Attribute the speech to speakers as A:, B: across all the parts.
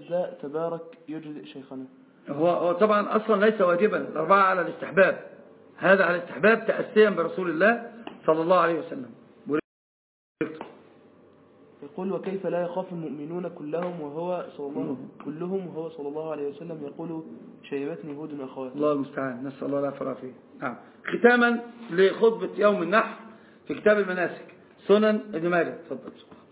A: أجزاء تبارك يجزئ شيخنا؟
B: هو طبعا أصلا ليس واجبا، الأربعة على الاستحباب، هذا على الاستحباب تأسيا برسول الله صلى الله عليه وسلم.
A: يقول وكيف لا يخاف المؤمنون كلهم وهو صلى الله عليه وسلم يقول شيبتني هود أخواتي.
B: الله المستعان، نسأل الله العافية والعافية. نعم. ختاما لخطبة يوم النحر في كتاب المناسك سنن ابن ماجه. تفضل.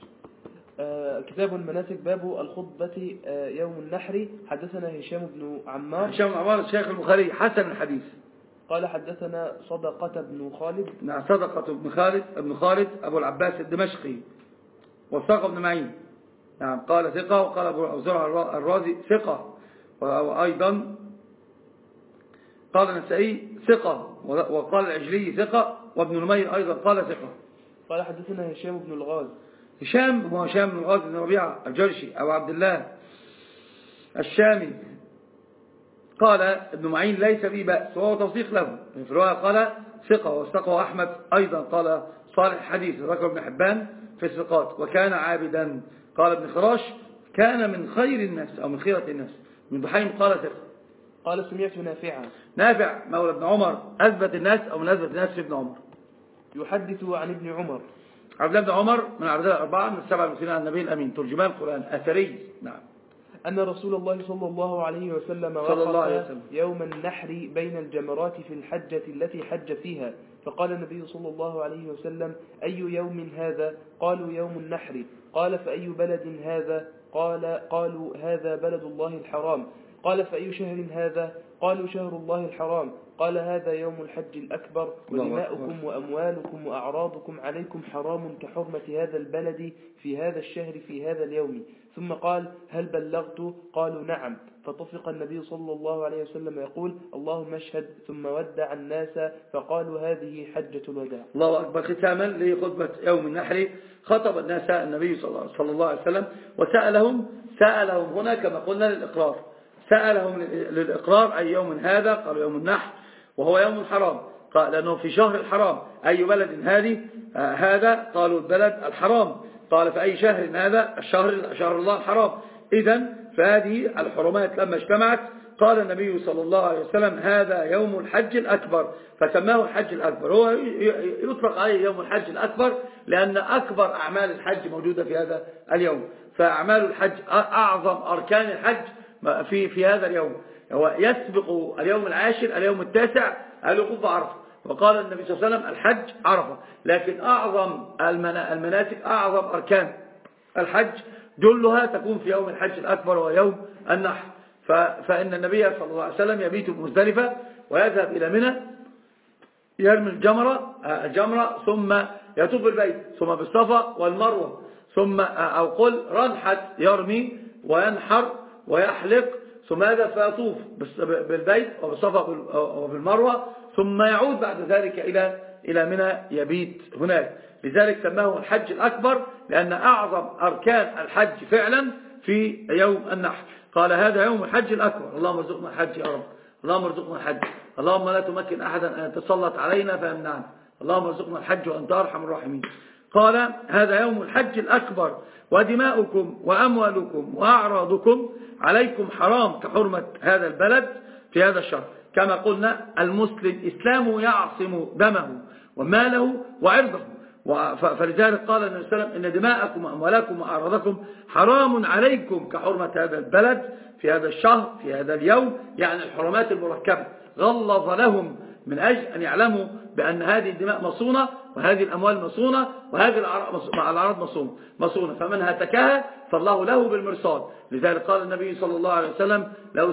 A: كتاب المناسك باب الخطبة يوم النحر. حدثنا هشام بن عمار.
B: هشام بن عمار الشيخ البخاري حسن الحديث.
A: قال حدثنا صدقة بن خالد.
B: نعم، صدقة بن خالد أبو العباس الدمشقي وثقة بن معين. نعم، قال ثقة، وقال أبو زرع الرازي ثقة، وأيضا قال النسائي ثقة، وقال العجلي ثقة، وابن نمير أيضا قال ثقة.
A: قال حدثنا هشام بن الغاز.
B: هشام هو هشام بن الغاز بن ربيعة الجرشي أبو عبد الله الشامي. قال ابن معين ليس به بأس، وهو توثيق له. في الرواية قال ثقة، وثقه أحمد أيضا قال صالح الحديث، ذكر ابن حبان في الثقات، وكان عابدا. قال ابن خراش كان من خير الناس أو من خيرة الناس. من بحيم قال ثقة.
A: قال سمعت
B: نافع مولى ابن عمر أثبت الناس أو من أثبت الناس في ابن عمر،
A: يحدث عن ابن عمر.
B: عبد الله بن عمر من العبداء الأربعة من السبع المسلمين على النبي الأمين، ترجمان القرآن، أثري. نعم.
A: أن رسول الله صلى الله عليه وسلم وقف يوم النحر بين الجمرات في الحجة التي حج فيها، فقال النبي صلى الله عليه وسلم أي يوم هذا؟ قالوا يوم النحر. قال فأي بلد هذا؟ قالوا هذا بلد الله الحرام. قال فأي شهر هذا؟ قالوا شهر الله الحرام. قال هذا يوم الحج الأكبر، ودماؤكم وأموالكم وأعراضكم عليكم حرام كحرمة هذا البلد في هذا الشهر في هذا اليوم. ثم قال هل بلغت؟ قالوا نعم. فطفق النبي صلى الله عليه وسلم يقول اللهم اشهد، ثم ودع الناس فقالوا هذه حجة الوداع.
B: الله أكبر. ختاما لخطبة يوم النحر خطب الناس النبي صلى الله عليه وسلم وسألهم هنا كما قلنا للإقرار، سألهم للإقرار أي يوم هذا؟ قالوا يوم النحر وهو يوم حرام، قال لأنه في شهر الحرام. أي بلد هذا؟ قالوا البلد الحرام. قال في أي شهر هذا؟ شهر الله الحرام. إذن فهذه الحرمات لما اجتمعت قال النبي صلى الله عليه وسلم هذا يوم الحج الأكبر، فسماه الحج الأكبر. هو يطلق عليه يوم الحج الأكبر لأن أكبر أعمال الحج موجودة في هذا اليوم، فأعمال الحج أعظم أركان الحج في هذا اليوم. هو يسبق اليوم العاشر اليوم التاسع الوقوف بعرفة، وقال النبي صلى الله عليه وسلم الحج عرفة. لكن أعظم المناسك أعظم أركان الحج جلها تكون في يوم الحج الأكبر ويوم النحر. فإن النبي صلى الله عليه وسلم يبيت بمزدلفة ويذهب إلى منى يرمي الجمرة ثم يطوف بالبيت ثم بالصفا والمروة ثم أو قل رنحت يرمي وينحر ويحلق ثم يذهب فيطوف بالبيت وبالصفا وبالمروة ثم يعود بعد ذلك إلى منى يبيت هناك. لذلك سماه الحج الأكبر لأن أعظم أركان الحج فعلا في يوم النحر. قال هذا يوم الحج الأكبر. اللهم ارزقنا الحج يا رب، اللهم ارزقنا الحج، اللهم لا تمكن أحدا أن يتسلط علينا فيمنعنا، اللهم ارزقنا الحج وأنت أرحم الراحمين. قال هذا يوم الحج الأكبر، ودماؤكم وأموالكم وأعراضكم عليكم حرام كحرمة هذا البلد في هذا الشهر. كما قلنا المسلم إسلامه يعصم دمه وماله وعرضه، فلذلك قال النبي صلى الله عليه وسلم إن دماءكم وأموالكم وأعراضكم حرام عليكم كحرمة هذا البلد في هذا الشهر في هذا اليوم، يعني الحرمات المركبة. غلظ لهم من أجل أن بأن هذه الدماء مصونة وهذه الأموال مصونة وهذه الأعراض مصونة، فمن هتكها فالله له بالمرصاد. لذلك قال النبي صلى الله عليه وسلم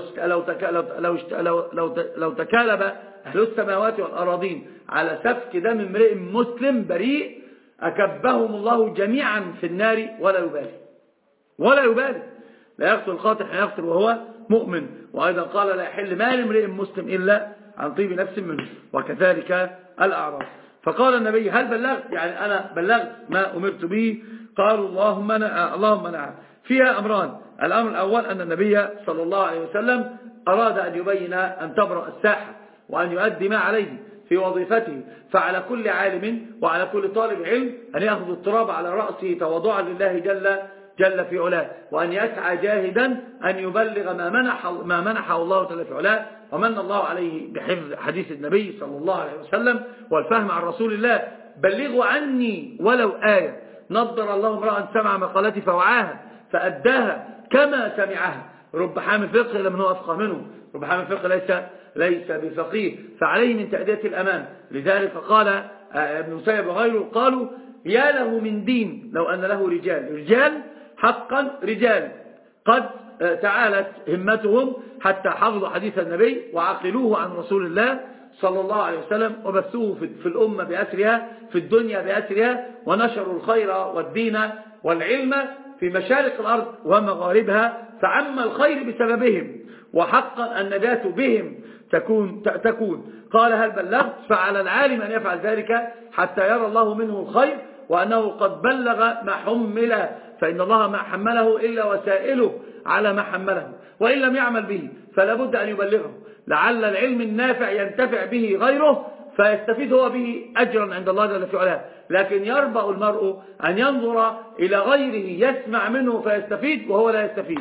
B: لو تكالب أهل السماوات والأراضين على سفك دم امرئ مسلم بريء أكبهم الله جميعا في النار ولا يبالي. لا يقتل القاتل حين يقتل وهو مؤمن. وأيضا قال لا يحل مال امرئ مسلم إلا عن طيب نفس منه، وكذلك الأعراض. فقال النبي هل بلغت؟ يعني أنا بلغت ما أمرت به؟ قالوا اللهم نعم. فيها أمران. الأمر الأول أن النبي صلى الله عليه وسلم أراد أن يبين أن تبرأ الساحة وأن يؤدي ما عليه في وظيفته، فعلى كل عالم وعلى كل طالب علم أن يأخذ التراب على رأسه تواضعا لله جل في علاه، وأن يسعى جاهدا أن يبلغ ما منحه الله جل في علاه، ومن الله عليه بحفظ حديث النبي صلى الله عليه وسلم والفهم عن رسول الله. بلغوا عني ولو آية. نضر الله امرأ سمع مقالتي فوعاها فأداها كما سمعها. رب حامل فقه لمن هو أفقه منه، رب حامل فقه ليس بفقيه، فعليه من تأدية الأمان. لذلك قال ابن مسيب وغيره قالوا يا له من دين لو أن له رجال حقا، رجال قد تعالت همتهم حتى حفظوا حديث النبي وعقلوه عن رسول الله صلى الله عليه وسلم، وبثوه في الأمة بأسرها، في الدنيا بأسرها، ونشروا الخير والدين والعلم في مشارق الأرض ومغاربها، فعم الخير بسببهم، وحقا النجاة بهم تكون. قال هل بلغت؟ فعلى العالم أن يفعل ذلك حتى يرى الله منه الخير، وأنه قد بلغ ما حمل، فإن الله ما حمله إلا وسائله على ما حمله، وإن لم يعمل به فلا بد أن يبلغه، لعل العلم النافع ينتفع به غيره فيستفيد هو به أجرا عند الله جل في علاه. لكن يربأ المرء أن ينظر إلى غيره يسمع منه فيستفيد وهو لا يستفيد.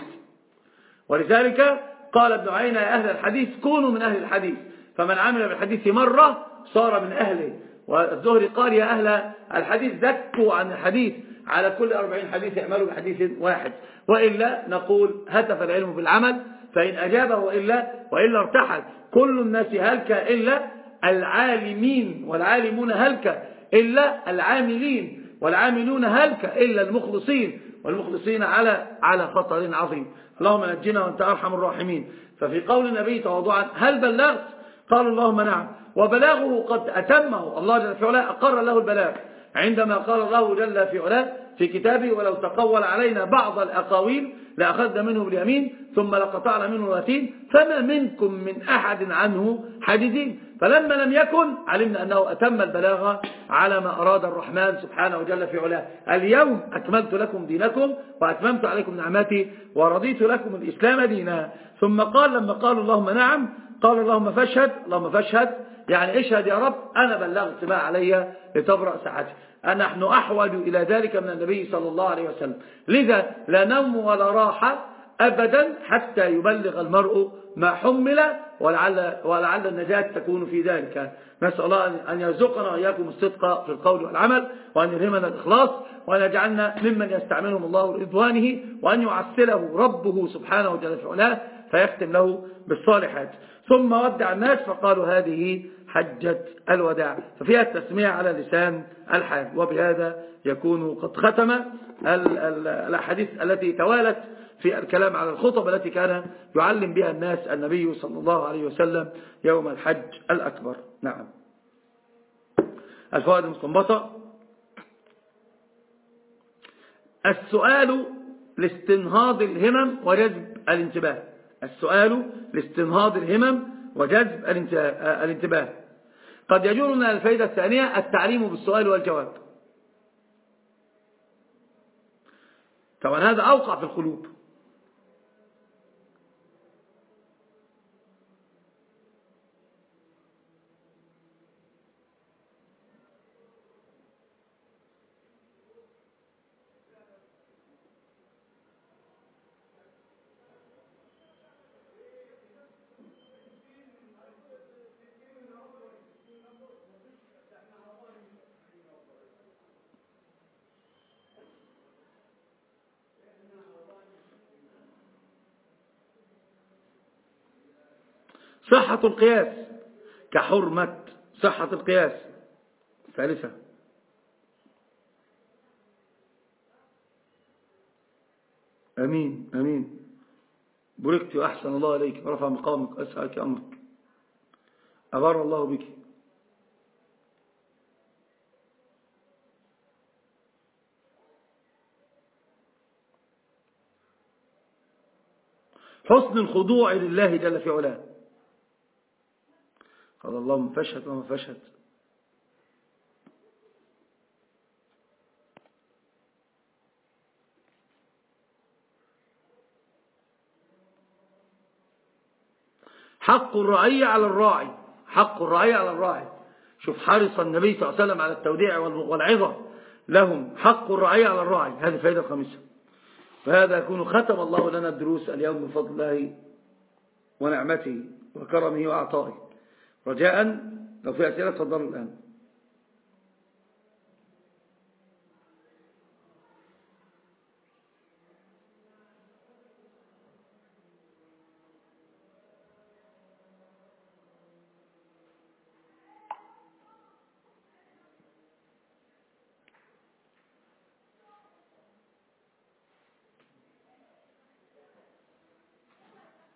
B: ولذلك قال ابن عيينة يا أهل الحديث كونوا من أهل الحديث، فمن عمل بالحديث مرة صار من أهله. والزهري قال يا أهل الحديث ذكوا عن الحديث، على كل 40 حديث يعملوا بحديث واحد، وإلا نقول هتف العلم بالعمل، فإن أجابه وإلا ارتحل. كل الناس هلك إلا العالمين، والعالمون هلك إلا العاملين، والعاملون هلك إلا المخلصين، والمخلصين على خطر عظيم. اللهم نجنا وأنت أرحم الراحمين. ففي قول النبي تواضعا هل بلغت؟ قال اللهم نعم، وبلاغه قد أتمه. الله جل في علاه أقر له البلاغ عندما قال الله جل في علاه في كتابه ولو تقول علينا بعض الأقاويل لأخذنا منه باليمين ثم لقطعنا منه الوتين فما منكم من أحد عنه حاجزين. فلما لم يكن علمنا أنه أتم البلاغة على ما أراد الرحمن سبحانه وجل في علاه. اليوم أكملت لكم دينكم وأتممت عليكم نعمتي ورضيت لكم الإسلام دينا. ثم قال لما قالوا اللهم نعم قال اللهم فاشهد، يعني اشهد يا رب أنا بلغت ما علي لتبرأ ساعتي. نحن أحوج إلى ذلك من النبي صلى الله عليه وسلم. لذا لا نوم ولا راحة أبدا حتى يبلغ المرء ما حمل، ولعل النجاة تكون في ذلك. نسأل الله أن يرزقنا وإياكم الصدق في القول والعمل، وأن يلهمنا الإخلاص، وأن يجعلنا ممن يستعملهم الله رضوانه، وأن يعسله ربه سبحانه وتعالى في علاه فيختم له بالصالحات. ثم ودع الناس فقالوا هذه حجة الوداع، ففيها التسمية على لسان الحال. وبهذا يكون قد ختم الأحاديث التي توالت في الكلام على الخطب التي كان يعلم بها الناس النبي صلى الله عليه وسلم يوم الحج الأكبر. نعم. الفوائد المستنبطة: السؤال لاستنهاض الهمم وجذب الانتباه. السؤال لاستنهاض الهمم وجذب الانتباه. قد يجرنا الفائدة الثانية التعليم بالسؤال والجواب. طبعا هذا أوقع في القلوب. صحة القياس كحرمة صحة القياس. ثالثة: أمين باركت وأحسن الله إليك ورفع مقامك وأسعك أمرك أبر الله بك. حسن الخضوع لله جل في علاه. قال اللهم فاشهد وما فاشهد. حق الرعية على الراعي. حق الرعية على الراعي. شوف حرص النبي صلى الله عليه وسلم على التوديع والعظة لهم. حق الرعية على الراعي. هذه الفائدة الخامسة. وهذا يكون ختم الله لنا الدروس اليوم بفضل الله ونعمته وكرمه وعطائه. رجاء لو في أسئلة تفضلوا الآن.